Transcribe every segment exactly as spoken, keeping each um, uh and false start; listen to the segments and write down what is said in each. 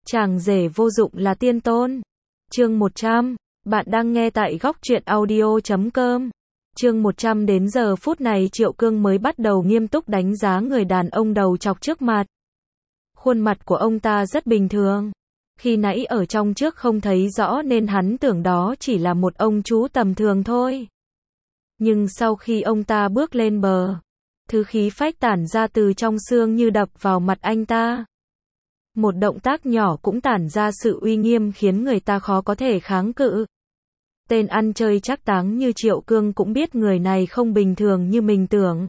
Chàng rể vô dụng là tiên tôn. Chương một trăm. Bạn đang nghe tại góc truyện audio chấm com. Chương một trăm. Đến giờ phút này Triệu Cương mới bắt đầu nghiêm túc đánh giá người đàn ông đầu chọc trước mặt. Khuôn mặt của ông ta rất bình thường. Khi nãy ở trong trước không thấy rõ nên hắn tưởng đó chỉ là một ông chú tầm thường thôi. Nhưng sau khi ông ta bước lên bờ, thứ khí phách tản ra từ trong xương như đập vào mặt anh ta. Một động tác nhỏ cũng tản ra sự uy nghiêm khiến người ta khó có thể kháng cự. Tên ăn chơi trác táng như Triệu Cương cũng biết người này không bình thường như mình tưởng.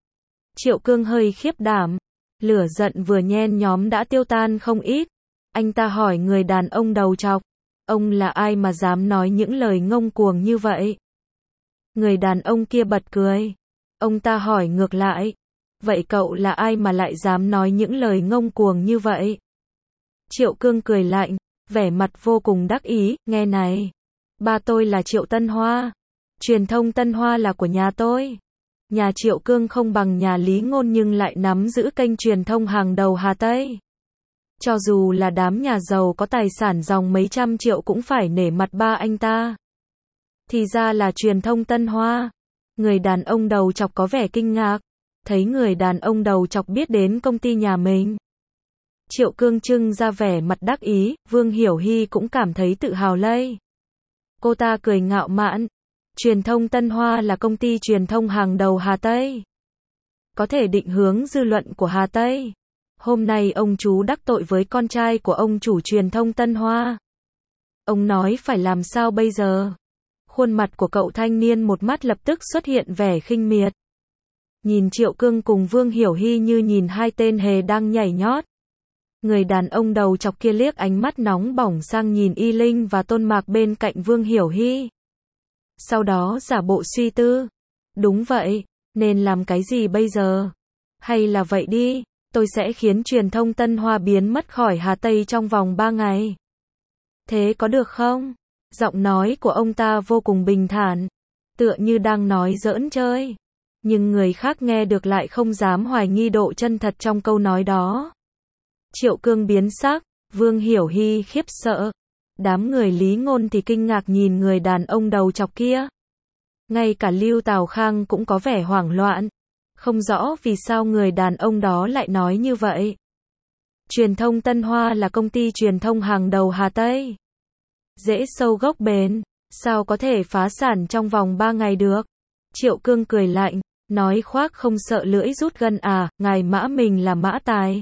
Triệu Cương hơi khiếp đảm, lửa giận vừa nhen nhóm đã tiêu tan không ít. Anh ta hỏi người đàn ông đầu trọc, ông là ai mà dám nói những lời ngông cuồng như vậy? Người đàn ông kia bật cười. Ông ta hỏi ngược lại, vậy cậu là ai mà lại dám nói những lời ngông cuồng như vậy? Triệu Cương cười lạnh, vẻ mặt vô cùng đắc ý, nghe này. Ba tôi là Triệu Tân Hoa. Truyền thông Tân Hoa là của nhà tôi. Nhà Triệu Cương không bằng nhà Lý Ngôn nhưng lại nắm giữ kênh truyền thông hàng đầu Hà Tây. Cho dù là đám nhà giàu có tài sản dòng mấy trăm triệu cũng phải nể mặt ba anh ta. Thì ra là truyền thông Tân Hoa. Người đàn ông đầu chọc có vẻ kinh ngạc. Thấy người đàn ông đầu chọc biết đến công ty nhà mình. Triệu Cương trưng ra vẻ mặt đắc ý, Vương Hiểu Hy cũng cảm thấy tự hào lây. Cô ta cười ngạo mạn. Truyền thông Tân Hoa là công ty truyền thông hàng đầu Hà Tây. Có thể định hướng dư luận của Hà Tây. Hôm nay ông chú đắc tội với con trai của ông chủ truyền thông Tân Hoa. Ông nói phải làm sao bây giờ? Khuôn mặt của cậu thanh niên một mắt lập tức xuất hiện vẻ khinh miệt. Nhìn Triệu Cương cùng Vương Hiểu Hy như nhìn hai tên hề đang nhảy nhót. Người đàn ông đầu chọc kia liếc ánh mắt nóng bỏng sang nhìn Y Linh và Tôn Mạc bên cạnh Vương Hiểu Hy. Sau đó giả bộ suy tư. Đúng vậy, nên làm cái gì bây giờ? Hay là vậy đi, tôi sẽ khiến truyền thông Tân Hoa biến mất khỏi Hà Tây trong vòng ba ngày. Thế có được không? Giọng nói của ông ta vô cùng bình thản, tựa như đang nói giỡn chơi. Nhưng người khác nghe được lại không dám hoài nghi độ chân thật trong câu nói đó. Triệu Cương biến sắc, Vương Hiểu Hy khiếp sợ. Đám người Lý Ngôn thì kinh ngạc nhìn người đàn ông đầu chọc kia. Ngay cả Lưu Tào Khang cũng có vẻ hoảng loạn. Không rõ vì sao người đàn ông đó lại nói như vậy. Truyền thông Tân Hoa là công ty truyền thông hàng đầu Hà Tây. Rễ sâu gốc bền, sao có thể phá sản trong vòng ba ngày được? Triệu Cương cười lạnh, nói khoác không sợ lưỡi rút gân à, ngài Mã mình là Mã Tài.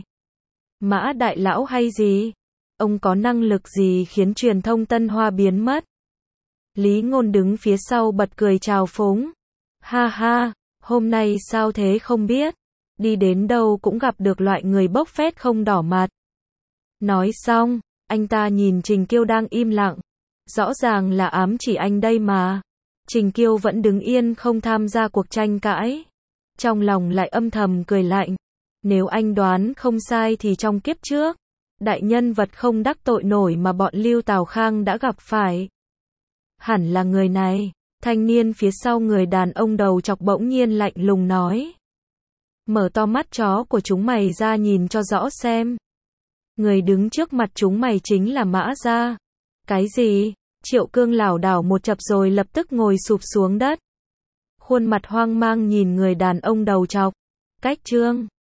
Mã đại lão hay gì? Ông có năng lực gì khiến truyền thông Tân Hoa biến mất? Lý Ngôn đứng phía sau bật cười trào phúng. Ha ha, hôm nay sao thế không biết? Đi đến đâu cũng gặp được loại người bốc phét không đỏ mặt. Nói xong, anh ta nhìn Trình Kiêu đang im lặng. Rõ ràng là ám chỉ anh đây mà. Trình Kiêu vẫn đứng yên không tham gia cuộc tranh cãi. Trong lòng lại âm thầm cười lạnh. Nếu anh đoán không sai thì trong kiếp trước, đại nhân vật không đắc tội nổi mà bọn Lưu Tào Khang đã gặp phải. Hẳn là người này. Thanh niên phía sau người đàn ông đầu chọc bỗng nhiên lạnh lùng nói. Mở to mắt chó của chúng mày ra nhìn cho rõ xem. Người đứng trước mặt chúng mày chính là Mã Gia. Cái gì? Triệu Cương lảo đảo một chập rồi lập tức ngồi sụp xuống đất. Khuôn mặt hoang mang nhìn người đàn ông đầu chọc. Cách trương.